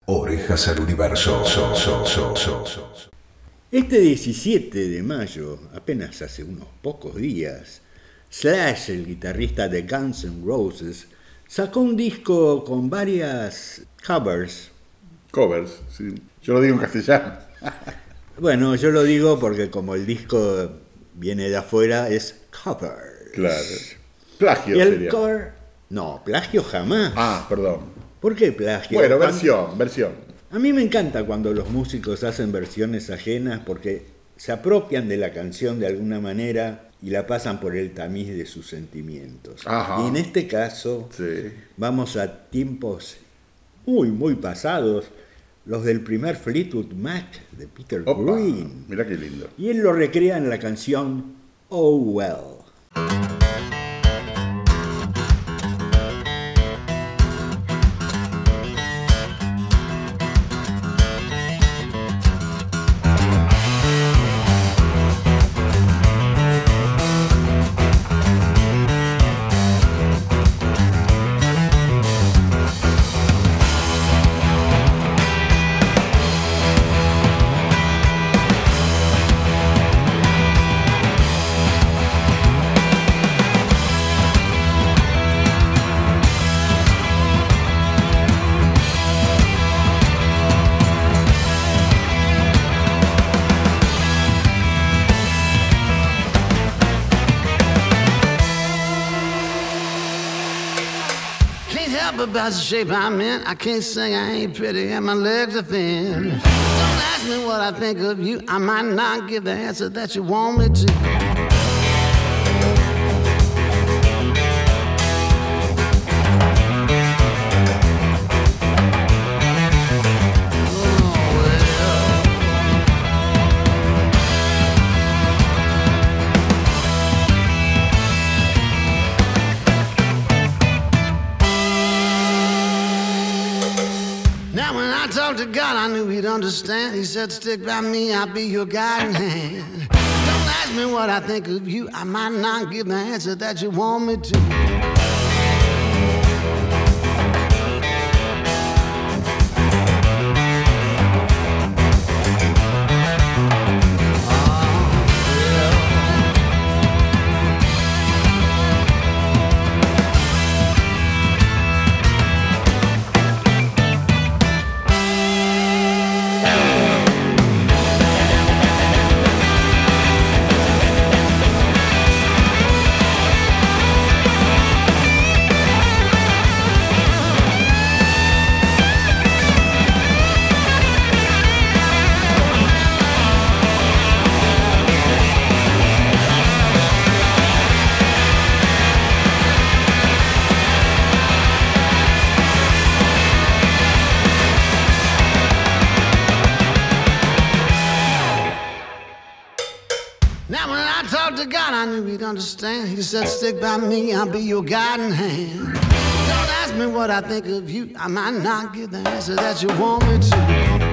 Orejas al universo. Este 17 de mayo, apenas hace unos pocos días, Slash, el guitarrista de Guns N' Roses, sacó un disco con varias covers. Covers, sí. Yo lo digo en castellano. Bueno, yo lo digo porque como el disco viene de afuera, es cover. Claro. Plagio Y el sería. cover... No, plagio jamás. Ah, perdón. ¿Por qué plagio? Bueno, versión. A mí me encanta cuando los músicos hacen versiones ajenas porque se apropian de la canción de alguna manera y la pasan por el tamiz de sus sentimientos. Ajá. Y en este caso, Sí. vamos a tiempos muy pasados, los del primer Fleetwood Mac de Peter Opa, Green. mirá qué lindo. Y él lo recrea en la canción Oh Well. About the shape I'm in, I can't sing, I ain't pretty, and my legs are thin. Don't ask me what I think of you, I might not give the answer that you want me to. To God, I knew he'd understand. He said, stick by me, I'll be your guiding hand. Don't ask me what I think of you, I might not give the answer that you want me to. Understand? He said, stick by me, I'll be your guiding hand. Don't ask me what I think of you, I might not give the answer that you want me to.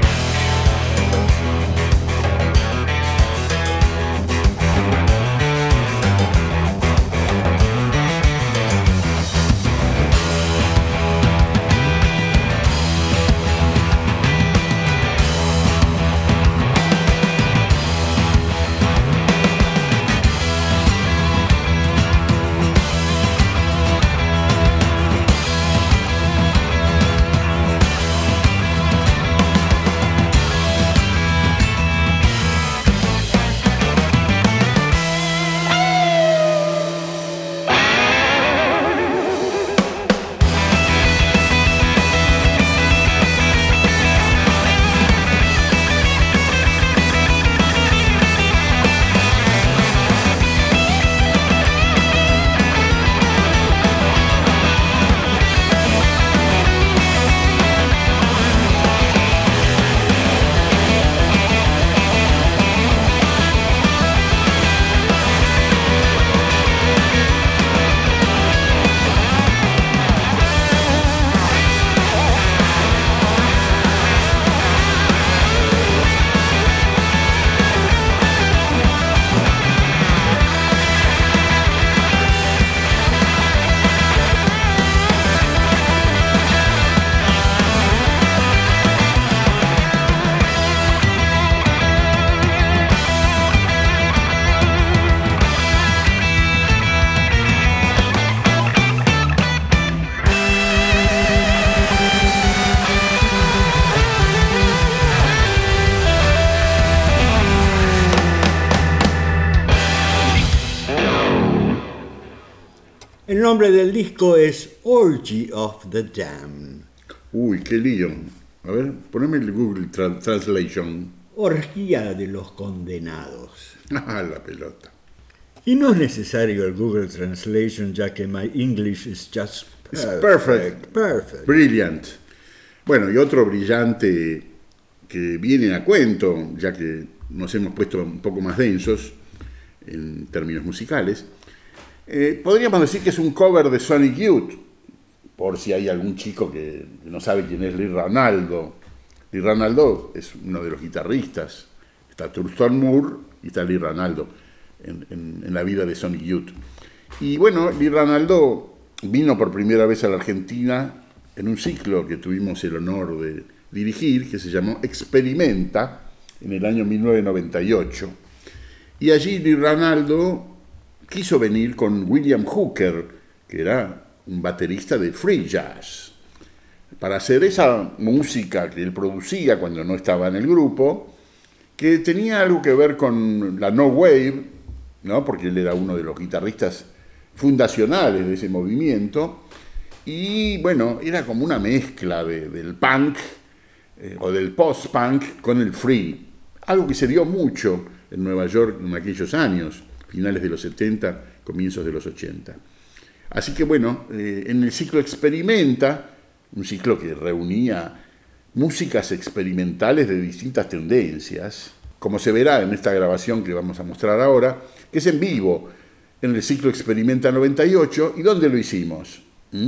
nombre del disco es Orgy of the Damned. Uy, qué lío. A ver, poneme el Google Translation. Orgía de los condenados. Ah, la pelota. Y no es necesario el Google Translation, ya que my English is just It's perfect. Perfect. Brilliant. Bueno, y otro brillante que viene a cuento, ya que nos hemos puesto un poco más densos en términos musicales, podríamos decir que es un cover de Sonic Youth, por si hay algún chico que no sabe quién es Lee Ranaldo. Lee Ranaldo es uno de los guitarristas. Está Thurston Moore y está Lee Ranaldo en la vida de Sonic Youth. Y bueno, Lee Ranaldo vino por primera vez a la Argentina en un ciclo que tuvimos el honor de dirigir, que se llamó Experimenta, en el año 1998. Y allí Lee Ranaldo quiso venir con William Hooker, que era un baterista de free jazz, para hacer esa música que él producía cuando no estaba en el grupo, que tenía algo que ver con la no wave, ¿no? Porque él era uno de los guitarristas fundacionales de ese movimiento, y bueno, era como una mezcla del punk o del post-punk con el free, algo que se dio mucho en Nueva York en aquellos años, finales de los 70, comienzos de los 80. Así que bueno, en el ciclo Experimenta, un ciclo que reunía músicas experimentales de distintas tendencias, como se verá en esta grabación que vamos a mostrar ahora, que es en vivo, en el ciclo Experimenta 98. ¿Y dónde lo hicimos?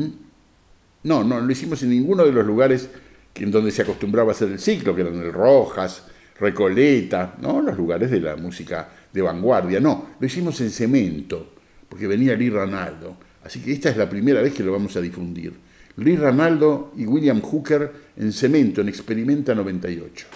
No lo hicimos en ninguno de los lugares en donde se acostumbraba a hacer el ciclo, que eran el Rojas, Recoleta, ¿no? Los lugares de la música de vanguardia. No, lo hicimos en Cemento, porque venía Lee Ranaldo. Así que esta es la primera vez que lo vamos a difundir. Lee Ranaldo y William Hooker en Cemento, en Experimenta 98.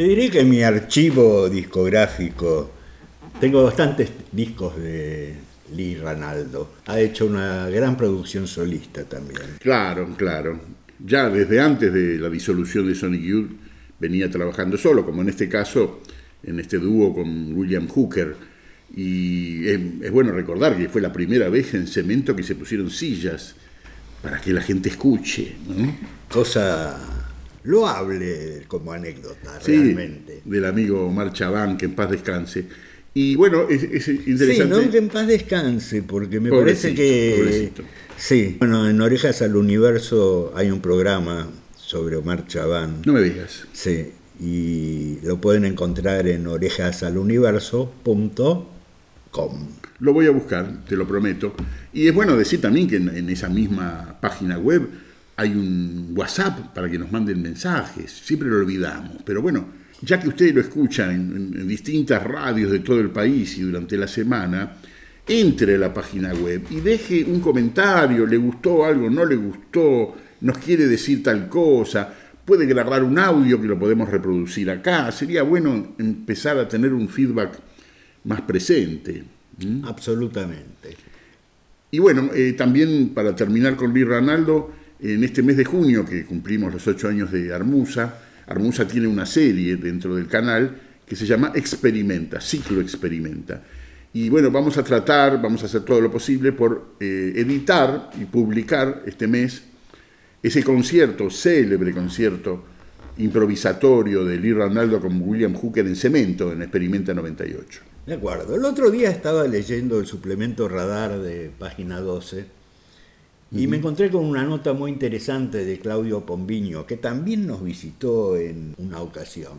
Te diré que en mi archivo discográfico tengo bastantes discos de Lee Ranaldo. Ha hecho una gran producción solista también. Claro. Ya desde antes de la disolución de Sonic Youth venía trabajando solo, como en este caso, en este dúo con William Hooker. Y es bueno recordar que fue la primera vez en Cemento que se pusieron sillas para que la gente escuche, ¿no? Cosa loable como anécdota, sí, realmente. Del amigo Omar Chabán, que en paz descanse. Y bueno, es interesante. Sí, no que en paz descanse, porque me parece que... Pobrecito. Sí, bueno, en Orejas al Universo hay un programa sobre Omar Chabán. No me digas. Sí, y lo pueden encontrar en orejasaluniverso.com. Lo voy a buscar, te lo prometo. Y es bueno decir también que en esa misma página web hay un WhatsApp para que nos manden mensajes. Siempre lo olvidamos, pero bueno, ya que ustedes lo escuchan en distintas radios de todo el país y durante la semana, entre a la página web y deje un comentario, le gustó algo, no le gustó, nos quiere decir tal cosa, puede grabar un audio que lo podemos reproducir acá. Sería bueno empezar a tener un feedback más presente. Absolutamente. Y bueno, también para terminar con Lee Ranaldo, en este mes de junio que cumplimos los 8 años de Armusa tiene una serie dentro del canal que se llama Experimenta, Ciclo Experimenta. Y bueno, vamos a hacer todo lo posible por editar y publicar este mes ese célebre concierto improvisatorio de Lee Ranaldo con William Hooker en Cemento, en Experimenta 98. De acuerdo. El otro día estaba leyendo el suplemento Radar de página 12 y me encontré con una nota muy interesante de Claudio Pombiño, que también nos visitó en una ocasión.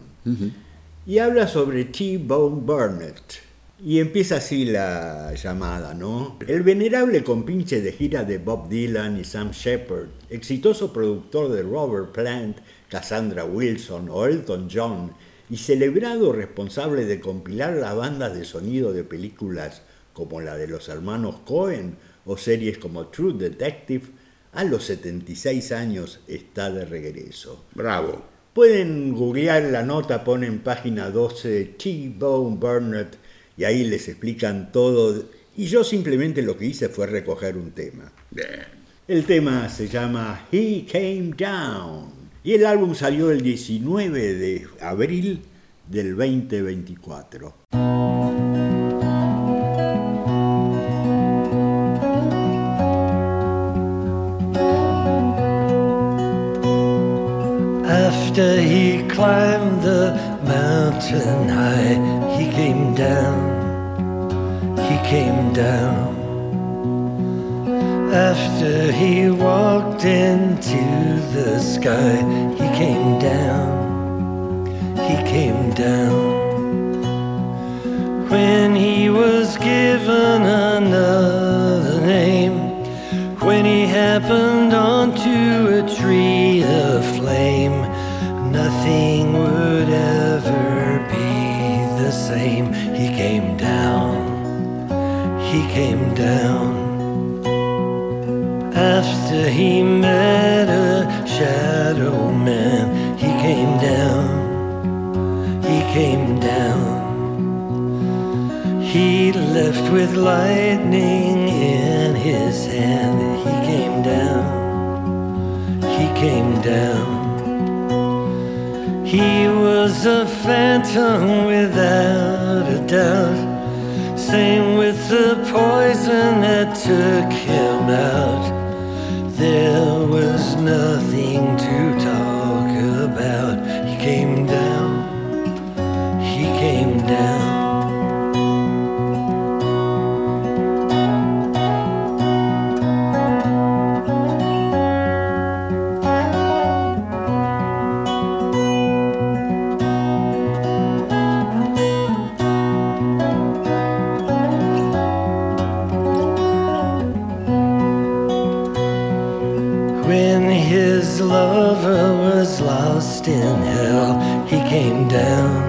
Y habla sobre T-Bone Burnett. Y empieza así la llamada, ¿no? El venerable compinche de gira de Bob Dylan y Sam Shepard, exitoso productor de Robert Plant, Cassandra Wilson o Elton John, y celebrado responsable de compilar las bandas de sonido de películas como la de los hermanos Coen o series como True Detective, a los 76 años está de regreso. Bravo. Pueden googlear la nota, ponen página 12 T-Bone Burnett y ahí les explican todo. Y yo simplemente lo que hice fue recoger un tema. Bien. El tema se llama He Came Down. Y el álbum salió el 19 de abril del 2024. After he climbed the mountain high, he came down. After he walked into the sky, he came down. When he was given another name, when he happened onto a tree of flame, nothing would ever be the same. He came down. After he met a shadow man, he came down. He left with lightning in his hand. He came down. He was a phantom without a doubt. Same with the poison that took him out. There was nothing to talk about. He came down. When his lover was lost in hell, he came down.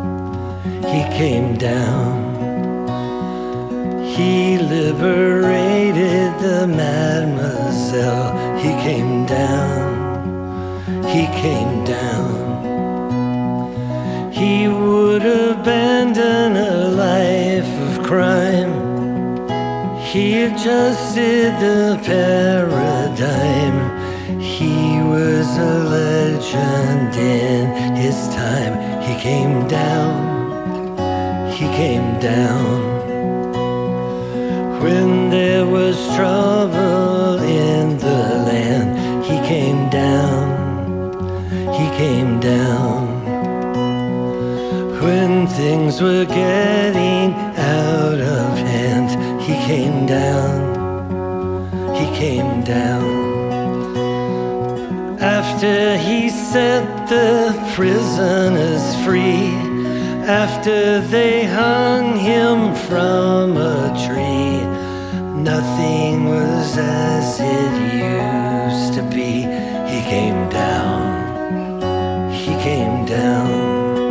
He liberated the mademoiselle. He came down. he would abandon a life of crime. He adjusted the paradigm. He was a legend in his time. He came down. He came down. When there was trouble in the land, he came down. He came down. When things were getting out of hand, he came down. He came down. After he set the prisoners free, after they hung him from a tree, nothing was as it used to be. He came down. He came down.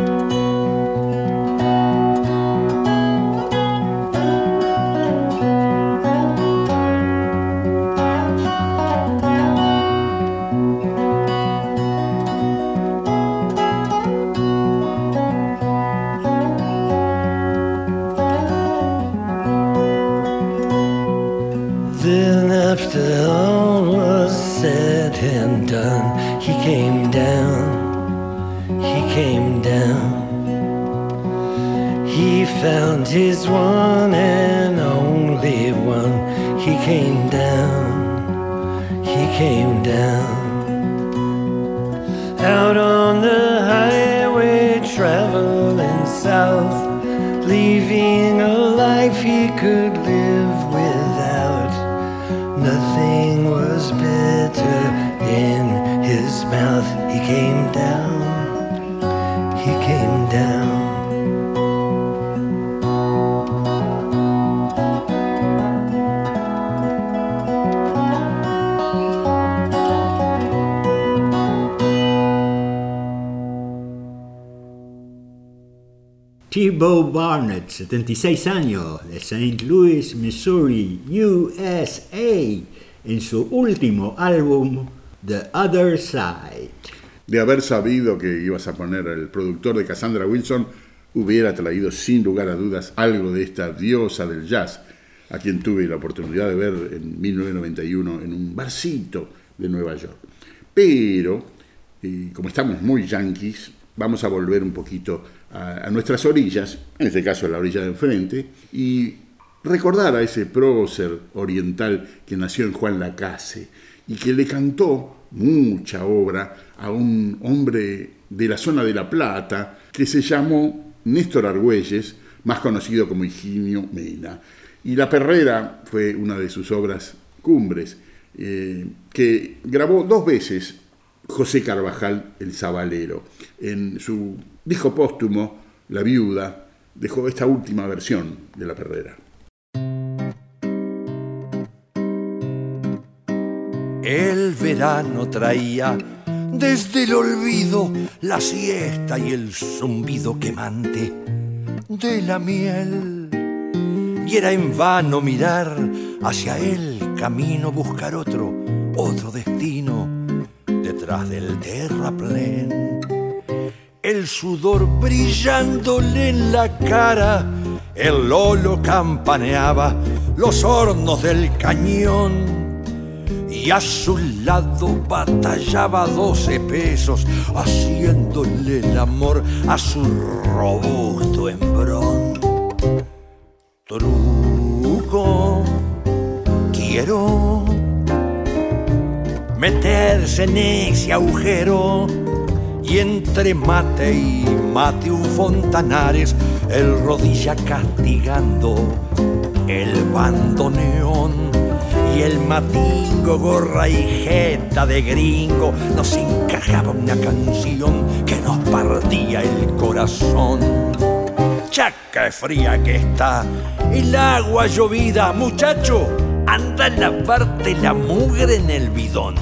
Then after all was said and done, he came down. He came down. He found his one and only one. He came down. He came down. Out on the highway traveling south, leaving a life he could live without. Nothing was bitter in his mouth. He came down. He came down. T-Bow Barnett, 76 años, de St. Louis, Missouri, USA, en su último álbum, The Other Side. De haber sabido que ibas a poner al productor de Cassandra Wilson, hubiera traído sin lugar a dudas algo de esta diosa del jazz, a quien tuve la oportunidad de ver en 1991 en un barcito de Nueva York. Pero, como estamos muy yanquis, vamos a volver un poquito a nuestras orillas, en este caso a la orilla de enfrente, y recordar a ese prócer oriental que nació en Juan Lacase y que le cantó mucha obra a un hombre de la zona de La Plata que se llamó Néstor Argüelles, más conocido como Higinio Mena. Y La Perrera fue una de sus obras cumbres, que grabó 2 veces José Carvajal el Sabalero. En su disco póstumo, La Viuda, dejó esta última versión de La Perrera. El verano traía desde el olvido la siesta y el zumbido quemante de la miel. Y era en vano mirar hacia el camino, buscar otro destino detrás del terraplén. El sudor brillándole en la cara, el lolo campaneaba los hornos del cañón. Y a su lado batallaba 12 pesos, haciéndole el amor a su robusto hembrón. Truco, quiero meterse en ese agujero, y entre mate y mate un Fontanares, el rodilla castigando el bandoneón. Y el matingo, gorra y jeta de gringo, nos encajaba una canción que nos partía el corazón. Chaca fría que está el agua llovida, muchacho, anda a lavarte la mugre en el bidón.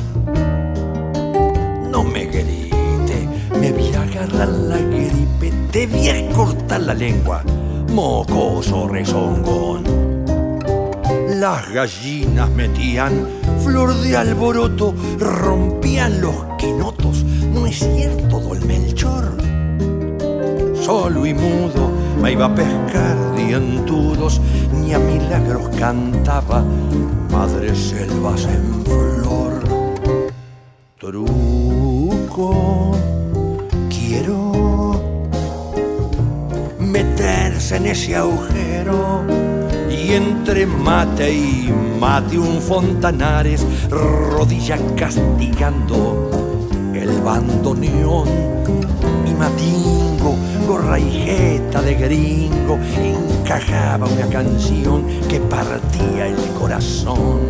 No me grite, me voy a agarrar la gripe, te voy a cortar la lengua, mocoso rezongón. Las gallinas metían flor de alboroto, rompían los quinotos, ¿no es cierto, don Melchor? solo y mudo, me iba a pescar dientudos, ni a milagros cantaba Madre Selvas en flor. Truco, quiero meterse en ese agujero y entre mate y mate un Fontanares, rodilla castigando el bandoneón y matingo, gorra y jeta de gringo, encajaba una canción que partía el corazón.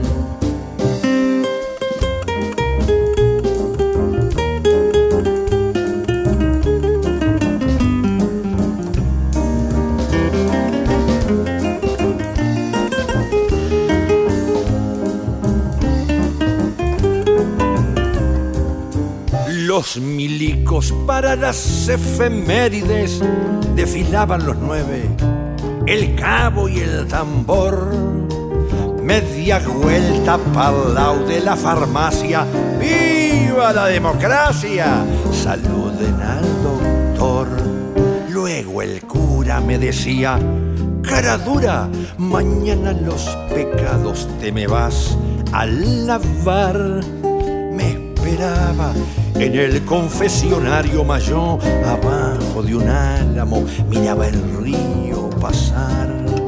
Los milicos para las efemérides desfilaban los 9, el cabo y el tambor. Media vuelta pa'l lado de la farmacia, ¡viva la democracia! Saluden al doctor. Luego el cura me decía, cara dura, mañana los pecados te me vas a lavar. Me esperaba en el confesionario mayor, abajo de un álamo, miraba el río pasar.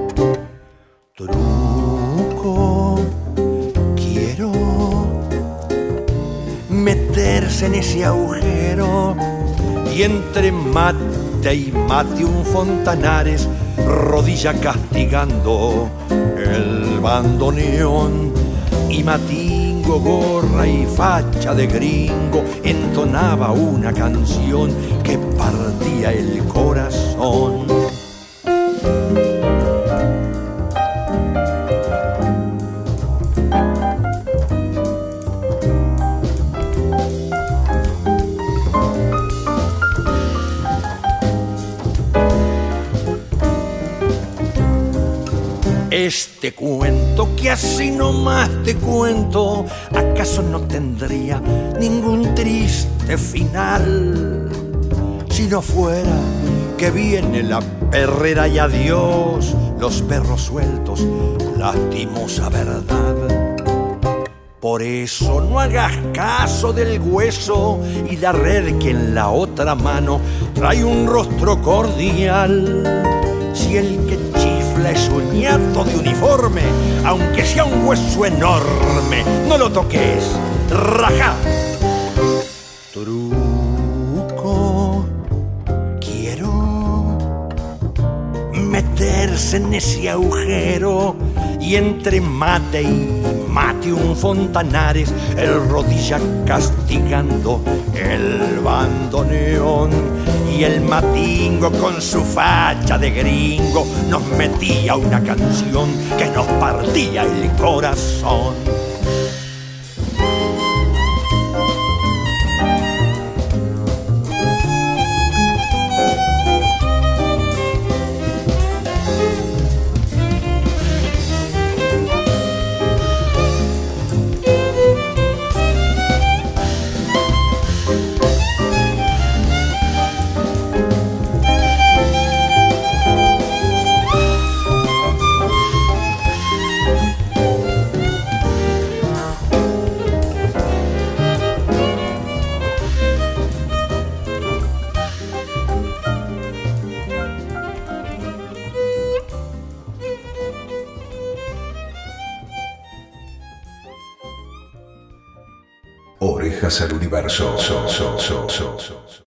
Truco, quiero meterse en ese agujero y entre mate y mate un Fontanares, rodilla castigando el bandoneón y matingo, gorra y facha de gringo, entonaba una canción que partía el corazón. Este cuento que así nomás te cuento, ¿acaso no tendría ningún triste final? Si no fuera que viene la perrera y adiós los perros sueltos, lastimosa verdad. Por eso no hagas caso del hueso y la red que en la otra mano trae un rostro cordial. Si el que chifla es un ñato de uniforme, aunque sea un hueso enorme, no lo toques, rajá. Truco, quiero meterse en ese agujero y entre mate y mate un Fontanares, el rodilla castigando el bandoneón y el matingo con su facha de gringo nos metía una canción que nos partía el corazón. Orejas al universo.